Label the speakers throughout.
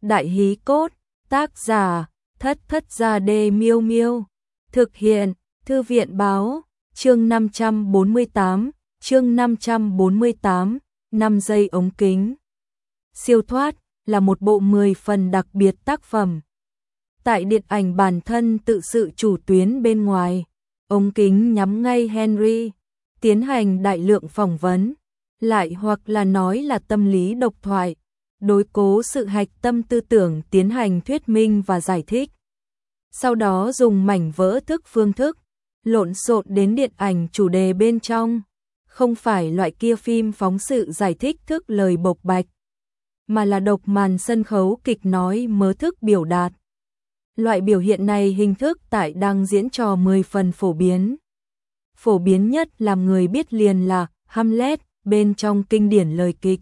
Speaker 1: Đại hí cốt, tác giả, Thất Thất Gia Đê Miêu Miêu. Thực hiện, Thư viện báo, chương 548, chương 548, 5 giây ống kính. Siêu thoát là một bộ 10 phần đặc biệt tác phẩm. Tại điện ảnh bản thân tự sự chủ tuyến bên ngoài, ống kính nhắm ngay Henry, tiến hành đại lượng phỏng vấn, lại hoặc là nói là tâm lý độc thoại, đối cố sự hạch tâm tư tưởng tiến hành thuyết minh và giải thích. Sau đó dùng mảnh vỡ thức phương thức, lộn xộn đến điện ảnh chủ đề bên trong, không phải loại kia phim phóng sự giải thích thức lời bộc bạch, mà là độc màn sân khấu kịch nói mớ thức biểu đạt. Loại biểu hiện này hình thức tại đang diễn trò 10 phần phổ biến. Phổ biến nhất làm người biết liền là Hamlet bên trong kinh điển lời kịch.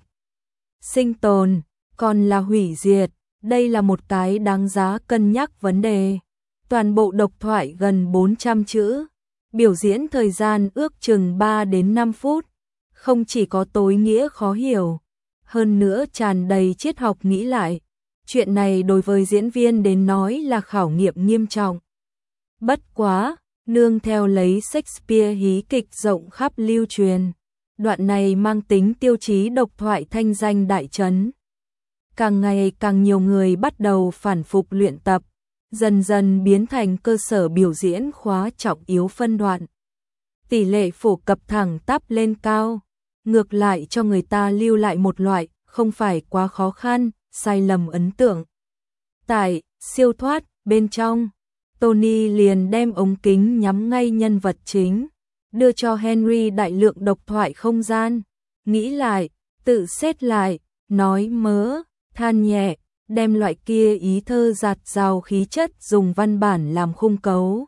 Speaker 1: Sinh tồn, còn là hủy diệt, đây là một cái đáng giá cân nhắc vấn đề. Toàn bộ độc thoại gần 400 chữ, biểu diễn thời gian ước chừng 3 đến 5 phút, không chỉ có tối nghĩa khó hiểu, hơn nữa tràn đầy triết học nghĩ lại. Chuyện này đối với diễn viên đến nói là khảo nghiệm nghiêm trọng. Bất quá, nương theo lấy Shakespeare hí kịch rộng khắp lưu truyền, đoạn này mang tính tiêu chí độc thoại thanh danh đại chấn. Càng ngày càng nhiều người bắt đầu phản phục luyện tập, dần dần biến thành cơ sở biểu diễn khóa trọng yếu phân đoạn. Tỷ lệ phổ cập thẳng tắp lên cao, ngược lại cho người ta lưu lại một loại không phải quá khó khăn, sai lầm ấn tượng. Tại siêu thoát bên trong, Tony liền đem ống kính nhắm ngay nhân vật chính, đưa cho Henry đại lượng độc thoại không gian, nghĩ lại, tự xét lại, nói mớ, than nhẹ, đem loại kia ý thơ dạt dào khí chất dùng văn bản làm khung cấu.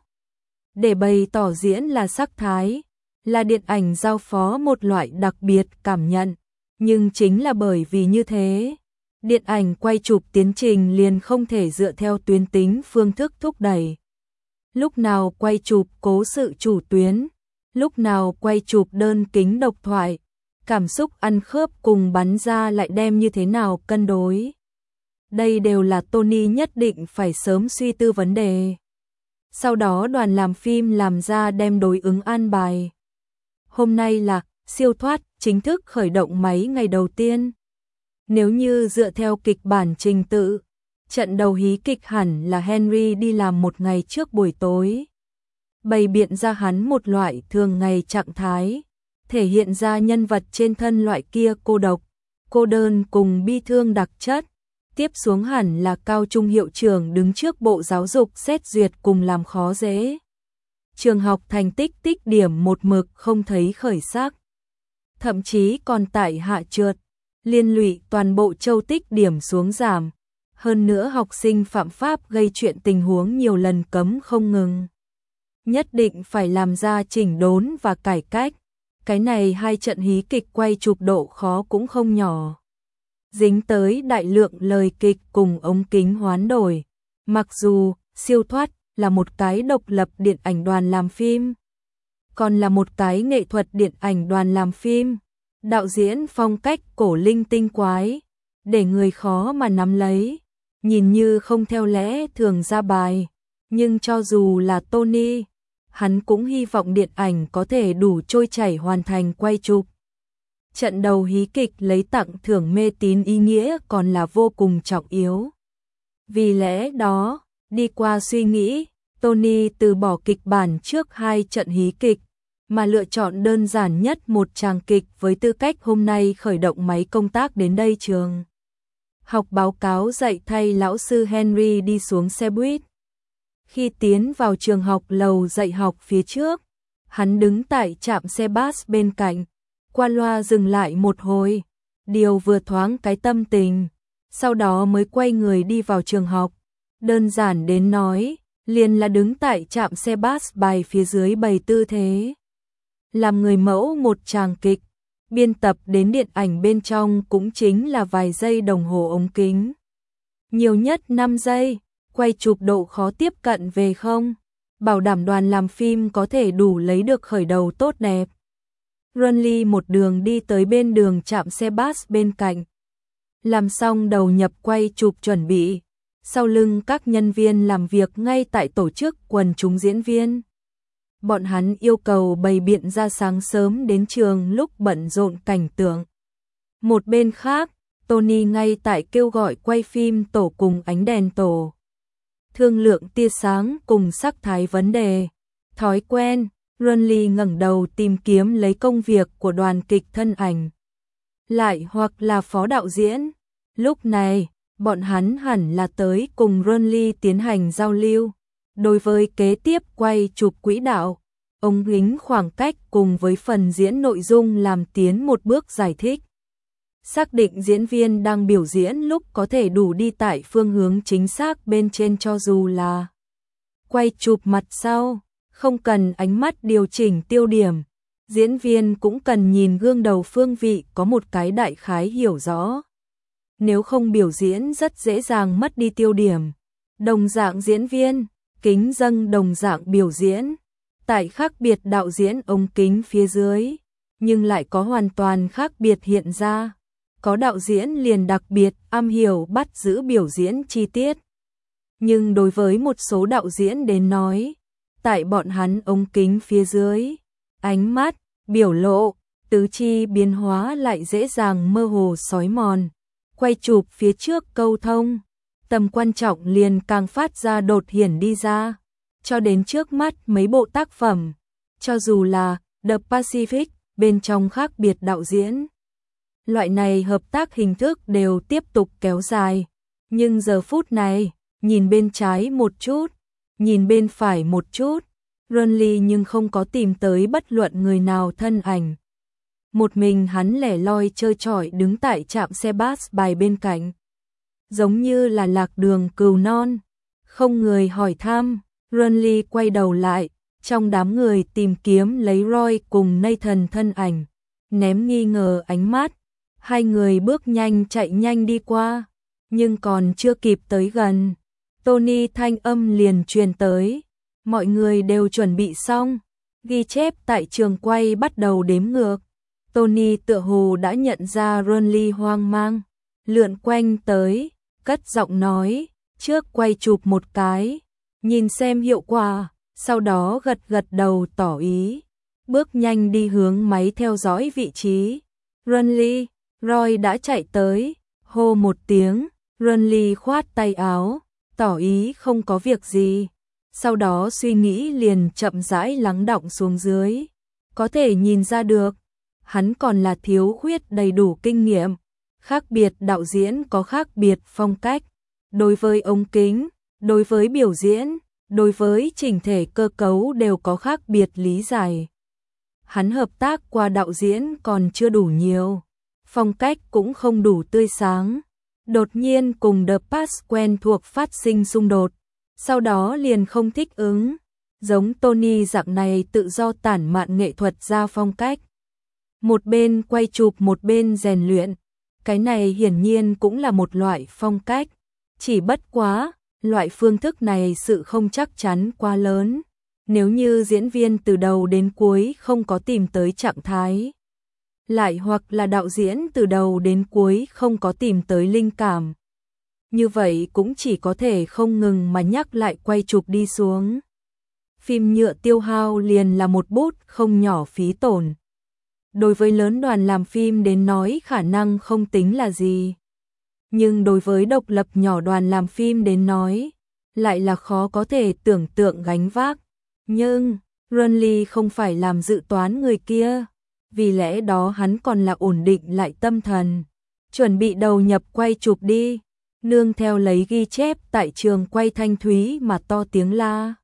Speaker 1: Để bày tỏ diễn là sắc thái, là điện ảnh giao phó một loại đặc biệt cảm nhận, nhưng chính là bởi vì như thế, điện ảnh quay chụp tiến trình liền không thể dựa theo tuyến tính phương thức thúc đẩy. Lúc nào quay chụp cố sự chủ tuyến, lúc nào quay chụp đơn kính độc thoại, cảm xúc ăn khớp cùng bắn ra lại đem như thế nào cân đối. Đây đều là Tony nhất định phải sớm suy tư vấn đề. Sau đó đoàn làm phim làm ra đem đối ứng an bài. Hôm nay là siêu thoát chính thức khởi động máy ngày đầu tiên. Nếu như dựa theo kịch bản trình tự, trận đầu hí kịch hẳn là Henry đi làm một ngày trước buổi tối. Bày biện ra hắn một loại thường ngày trạng thái, thể hiện ra nhân vật trên thân loại kia cô độc, cô đơn cùng bi thương đặc chất. Tiếp xuống hẳn là cao trung hiệu trưởng đứng trước bộ giáo dục xét duyệt cùng làm khó dễ. Trường học thành tích tích điểm một mực không thấy khởi sắc. Thậm chí còn tại hạ trượt, liên lụy toàn bộ châu tích điểm xuống giảm. Hơn nữa học sinh phạm pháp gây chuyện tình huống nhiều lần cấm không ngừng. Nhất định phải làm ra chỉnh đốn và cải cách. Cái này hai trận hí kịch quay chụp độ khó cũng không nhỏ. Dính tới đại lượng lời kịch cùng ống kính hoán đổi. Mặc dù siêu thoát là một cái độc lập điện ảnh đoàn làm phim, còn là một cái nghệ thuật điện ảnh đoàn làm phim, đạo diễn phong cách cổ linh tinh quái, để người khó mà nắm lấy, nhìn như không theo lẽ thường ra bài, nhưng cho dù là Tony, hắn cũng hy vọng điện ảnh có thể đủ trôi chảy hoàn thành quay chụp. Trận đầu hí kịch lấy tặng thưởng mê tín ý nghĩa còn là vô cùng trọng yếu. Vì lẽ đó, đi qua suy nghĩ, Tony từ bỏ kịch bản trước hai trận hí kịch, mà lựa chọn đơn giản nhất một tràng kịch với tư cách hôm nay khởi động máy công tác đến đây trường học báo cáo dạy thay lão sư Henry đi xuống xe buýt. Khi tiến vào trường học lầu dạy học phía trước, hắn đứng tại trạm xe bus bên cạnh, qua loa dừng lại một hồi, điều vừa thoáng cái tâm tình, sau đó mới quay người đi vào trường học. Đơn giản đến nói, liền là đứng tại trạm xe bus bài phía dưới bày tư thế. Làm người mẫu một tràng kịch, biên tập đến điện ảnh bên trong cũng chính là vài giây đồng hồ ống kính. Nhiều nhất 5 giây, quay chụp độ khó tiếp cận về không, bảo đảm đoàn làm phim có thể đủ lấy được khởi đầu tốt đẹp. Runley một đường đi tới bên đường trạm xe bus bên cạnh. làm xong đầu nhập quay chụp chuẩn bị. Sau lưng các nhân viên làm việc ngay tại tổ chức quần chúng diễn viên. Bọn hắn yêu cầu bày biện ra sáng sớm đến trường lúc bận rộn cảnh tượng. Một bên khác, Tony ngay tại kêu gọi quay phim tổ cùng ánh đèn tổ. Thương lượng tia sáng cùng sắc thái vấn đề. Thói quen, Runley ngẩng đầu tìm kiếm lấy công việc của đoàn kịch thân ảnh. Lại hoặc là phó đạo diễn. Lúc này, bọn hắn hẳn là tới cùng Runley tiến hành giao lưu. Đối với kế tiếp quay chụp quỹ đạo, ông gính khoảng cách cùng với phần diễn nội dung làm tiến một bước giải thích. Xác định diễn viên đang biểu diễn lúc có thể đủ đi tại phương hướng chính xác bên trên cho dù là quay chụp mặt sau, không cần ánh mắt điều chỉnh tiêu điểm. Diễn viên cũng cần nhìn gương đầu phương vị có một cái đại khái hiểu rõ. Nếu không biểu diễn rất dễ dàng mất đi tiêu điểm. Đồng dạng diễn viên, kính dâng đồng dạng biểu diễn. Tại khác biệt đạo diễn ống kính phía dưới, nhưng lại có hoàn toàn khác biệt hiện ra. Có đạo diễn liền đặc biệt am hiểu bắt giữ biểu diễn chi tiết. Nhưng đối với một số đạo diễn đến nói, tại bọn hắn ống kính phía dưới, ánh mắt, biểu lộ, tứ chi biến hóa lại dễ dàng mơ hồ xói mòn. Quay chụp phía trước câu thông, tầm quan trọng liền càng phát ra đột hiển đi ra. Cho đến trước mắt mấy bộ tác phẩm, cho dù là The Pacific, bên trong khác biệt đạo diễn. Loại này hợp tác hình thức đều tiếp tục kéo dài. Nhưng giờ phút này, nhìn bên trái một chút, nhìn bên phải một chút, Runley nhưng không có tìm tới bất luận người nào thân ảnh. Một mình hắn lẻ loi trơ trọi đứng tại trạm xe bus bài bên cạnh. Giống như là lạc đường cừu non, không người hỏi thăm. Runley quay đầu lại, trong đám người tìm kiếm lấy Roy cùng Nathan thân ảnh, ném nghi ngờ ánh mắt. Hai người bước nhanh chạy nhanh đi qua, nhưng còn chưa kịp tới gần, Tony thanh âm liền truyền tới. Mọi người đều chuẩn bị xong, ghi chép tại trường quay bắt đầu đếm ngược. Tony tựa hồ đã nhận ra Runley hoang mang, lượn quanh tới, cất giọng nói, trước quay chụp một cái, nhìn xem hiệu quả, sau đó gật gật đầu tỏ ý, bước nhanh đi hướng máy theo dõi vị trí. Runley, Roy đã chạy tới, hô một tiếng, Runley khoát tay áo, tỏ ý không có việc gì. Sau đó suy nghĩ liền chậm rãi lắng đọng xuống dưới. Có thể nhìn ra được, hắn còn là thiếu khuyết đầy đủ kinh nghiệm. Khác biệt đạo diễn có khác biệt phong cách. Đối với ống kính, đối với biểu diễn, đối với chỉnh thể cơ cấu đều có khác biệt lý giải. Hắn hợp tác qua đạo diễn còn chưa đủ nhiều. Phong cách cũng không đủ tươi sáng. Đột nhiên cùng The Pass quen thuộc phát sinh xung đột. Sau đó liền không thích ứng. Giống Tony dạng này tự do tản mạn nghệ thuật ra phong cách. Một bên quay chụp một bên rèn luyện. Cái này hiển nhiên cũng là một loại phong cách. Chỉ bất quá, loại phương thức này sự không chắc chắn quá lớn. Nếu như diễn viên từ đầu đến cuối không có tìm tới trạng thái. Lại hoặc là đạo diễn từ đầu đến cuối không có tìm tới linh cảm. Như vậy cũng chỉ có thể không ngừng mà nhắc lại quay chụp đi xuống. Phim nhựa tiêu hao liền là một bút không nhỏ phí tổn. Đối với lớn đoàn làm phim đến nói khả năng không tính là gì. Nhưng đối với độc lập nhỏ đoàn làm phim đến nói, lại là khó có thể tưởng tượng gánh vác. Nhưng, Runley không phải làm dự toán người kia. Vì lẽ đó hắn còn là ổn định lại tâm thần. Chuẩn bị đầu nhập quay chụp đi. Nương theo lấy ghi chép tại trường quay thanh thúy mà to tiếng la.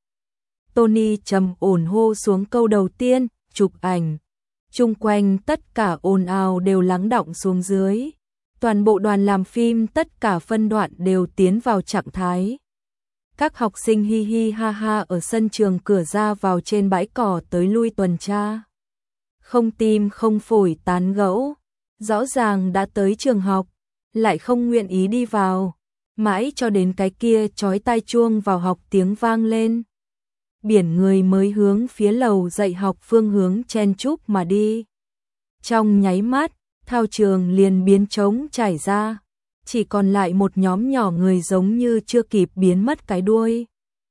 Speaker 1: Tony trầm ổn hô xuống câu đầu tiên, chụp ảnh. Chung quanh tất cả ồn ào đều lắng đọng xuống dưới. Toàn bộ đoàn làm phim tất cả phân đoạn đều tiến vào trạng thái. Các học sinh hi hi ha ha ở sân trường cửa ra vào trên bãi cỏ tới lui tuần tra. Không tim không phổi tán gẫu. Rõ ràng đã tới trường học, lại không nguyện ý đi vào. Mãi cho đến cái kia chói tai chuông vào học tiếng vang lên. Biển người mới hướng phía lầu dạy học phương hướng chen chúc mà đi. Trong nháy mắt, thao trường liền biến trống trải ra. chỉ còn lại một nhóm nhỏ người giống như chưa kịp biến mất cái đuôi.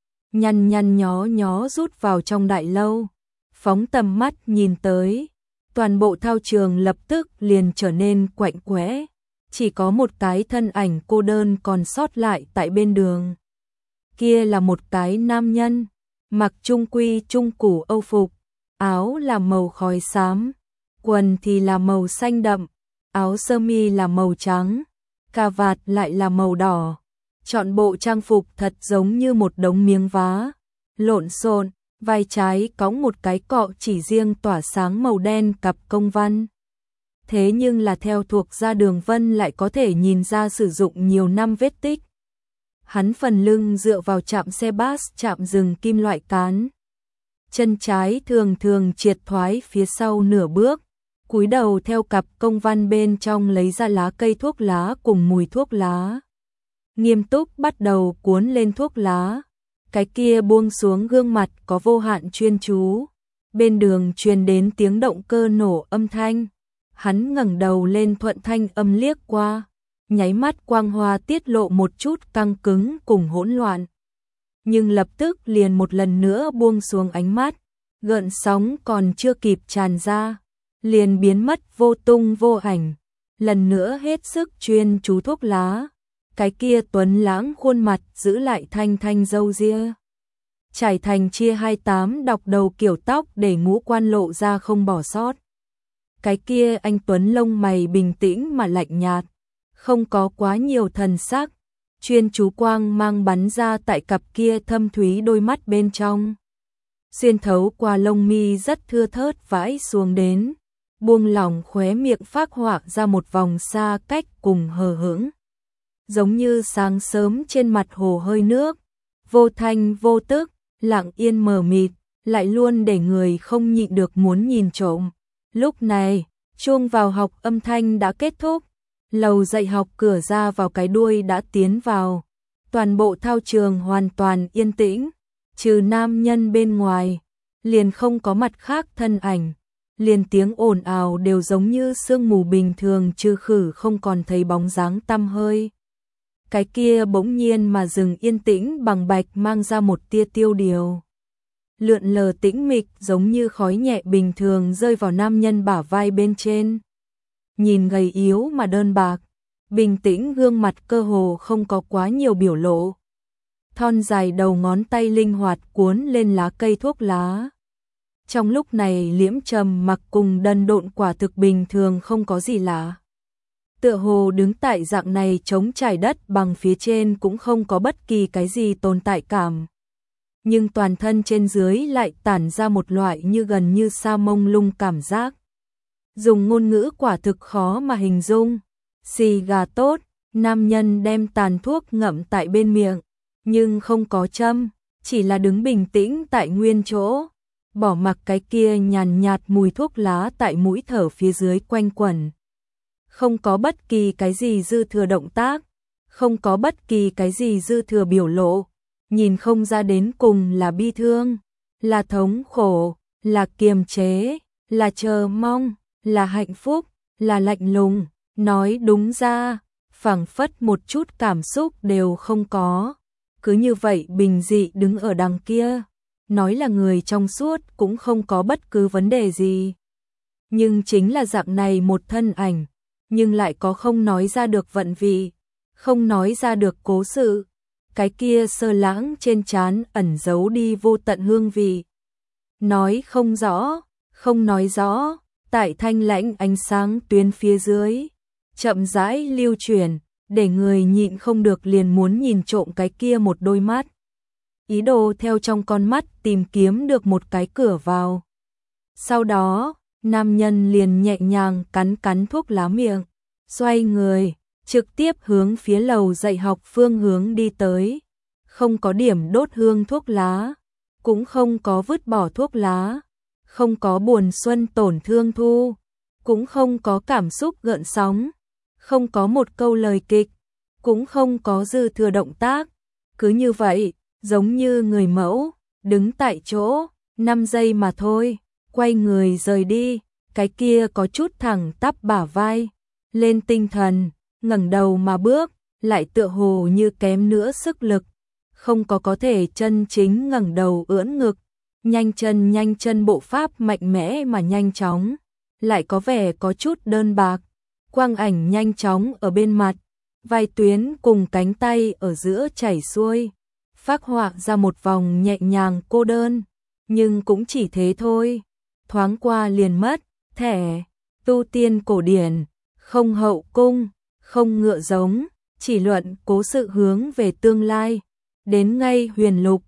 Speaker 1: Nhăn nhăn nhó nhó rút vào trong đại lâu, phóng tầm mắt nhìn tới, toàn bộ thao trường lập tức liền trở nên quạnh quẽ, chỉ có một cái thân ảnh cô đơn còn sót lại tại bên đường. Kia là một cái nam nhân, mặc trung quy trung củ Âu phục, áo là màu khói xám, quần thì là màu xanh đậm, áo sơ mi là màu trắng, cà vạt lại là màu đỏ. Chọn bộ trang phục thật giống như một đống miếng vá, lộn xộn, vai trái cõng một cái cọ chỉ riêng tỏa sáng màu đen cặp công văn. Thế nhưng là theo thuộc gia Đường Vân lại có thể nhìn ra sử dụng nhiều năm vết tích. Hắn phần lưng dựa vào trạm xe bus chạm dừng kim loại cán. Chân trái thường thường triệt thoái phía sau nửa bước, cúi đầu theo cặp công văn bên trong lấy ra lá cây thuốc lá cùng mùi thuốc lá. Nghiêm túc bắt đầu cuốn lên thuốc lá, cái kia buông xuống gương mặt có vô hạn chuyên chú. Bên đường truyền đến tiếng động cơ nổ âm thanh, hắn ngẩng đầu lên thuận thanh âm liếc qua, nháy mắt quang hoa tiết lộ một chút căng cứng cùng hỗn loạn. Nhưng lập tức liền một lần nữa buông xuống ánh mắt, gợn sóng còn chưa kịp tràn ra, liền biến mất vô tung vô ảnh, lần nữa hết sức chuyên chú thuốc lá. Cái kia tuấn lãng khuôn mặt giữ lại thanh thanh râu ria, trải thành chia 28 đọc đầu kiểu tóc để ngũ quan lộ ra không bỏ sót. Cái kia anh tuấn lông mày bình tĩnh mà lạnh nhạt, không có quá nhiều thần sắc, chuyên chú quang mang bắn ra tại cặp kia thâm thúy đôi mắt bên trong. Xuyên thấu qua lông mi rất thưa thớt vãi xuống đến, buông lỏng khóe miệng phác họa ra một vòng xa cách cùng hờ hững. Giống như sáng sớm trên mặt hồ hơi nước, vô thanh vô tức, lặng yên mờ mịt, lại luôn để người không nhịn được muốn nhìn trộm. Lúc này, chuông vào học âm thanh đã kết thúc, lầu dạy học cửa ra vào cái đuôi đã tiến vào, toàn bộ thao trường hoàn toàn yên tĩnh, trừ nam nhân bên ngoài, liền không có mặt khác thân ảnh, liền tiếng ồn ào đều giống như sương mù bình thường trừ khử không còn thấy bóng dáng tăm hơi. Cái kia bỗng nhiên mà dừng yên tĩnh bằng bạch mang ra một tia tiêu điều. Lượn lờ tĩnh mịch giống như khói nhẹ bình thường rơi vào nam nhân bả vai bên trên. Nhìn gầy yếu mà đơn bạc, bình tĩnh gương mặt cơ hồ không có quá nhiều biểu lộ. Thon dài đầu ngón tay linh hoạt cuốn lên lá cây thuốc lá. Trong lúc này liễm trầm mặc cùng đần độn quả thực bình thường không có gì lạ. Tựa hồ đứng tại dạng này trống trải đất bằng phía trên cũng không có bất kỳ cái gì tồn tại cảm. Nhưng toàn thân trên dưới lại tản ra một loại như gần như sa mông lung cảm giác. Dùng ngôn ngữ quả thực khó mà hình dung. Xì gà tốt, nam nhân đem tàn thuốc ngậm tại bên miệng, nhưng không có châm, chỉ là đứng bình tĩnh tại nguyên chỗ, bỏ mặc cái kia nhàn nhạt mùi thuốc lá tại mũi thở phía dưới quanh quẩn. Không có bất kỳ cái gì dư thừa động tác, không có bất kỳ cái gì dư thừa biểu lộ, nhìn không ra đến cùng là bi thương, là thống khổ, là kiềm chế, là chờ mong, là hạnh phúc, là lạnh lùng, nói đúng ra, phảng phất một chút cảm xúc đều không có. Cứ như vậy bình dị đứng ở đằng kia, nói là người trong suốt cũng không có bất cứ vấn đề gì. Nhưng chính là dạng này một thân ảnh, nhưng lại có không nói ra được vận vị, không nói ra được cố sự. Cái kia sơ lãng trên trán ẩn giấu đi vô tận hương vị. Nói không rõ, không nói rõ, tại thanh lãnh ánh sáng tuyến phía dưới, chậm rãi lưu chuyển, để người nhịn không được liền muốn nhìn trộm cái kia một đôi mắt. Ý đồ theo trong con mắt tìm kiếm được một cái cửa vào. Sau đó, nam nhân liền nhẹ nhàng cắn cắn thuốc lá miệng, xoay người, trực tiếp hướng phía lầu dạy học phương hướng đi tới. Không có điểm đốt hương thuốc lá, cũng không có vứt bỏ thuốc lá, không có buồn xuân tổn thương thu, cũng không có cảm xúc gợn sóng, không có một câu lời kịch, cũng không có dư thừa động tác. Cứ như vậy, giống như người mẫu, đứng tại chỗ, 5 giây mà thôi, quay người rời đi, cái kia có chút thẳng tắp bả vai, lên tinh thần, ngẩng đầu mà bước, lại tựa hồ như kém nữa sức lực, không có thể chân chính ngẩng đầu ưỡn ngực, nhanh chân bộ pháp mạnh mẽ mà nhanh chóng, lại có vẻ có chút đơn bạc, quang ảnh nhanh chóng ở bên mặt, vai tuyến cùng cánh tay ở giữa chảy xuôi, phác họa ra một vòng nhẹ nhàng cô đơn, nhưng cũng chỉ thế thôi, thoáng qua liền mất, thẻ, tu tiên cổ điển, không hậu cung, không ngựa giống, chỉ luận cố sự hướng về tương lai, đến ngay huyền lục,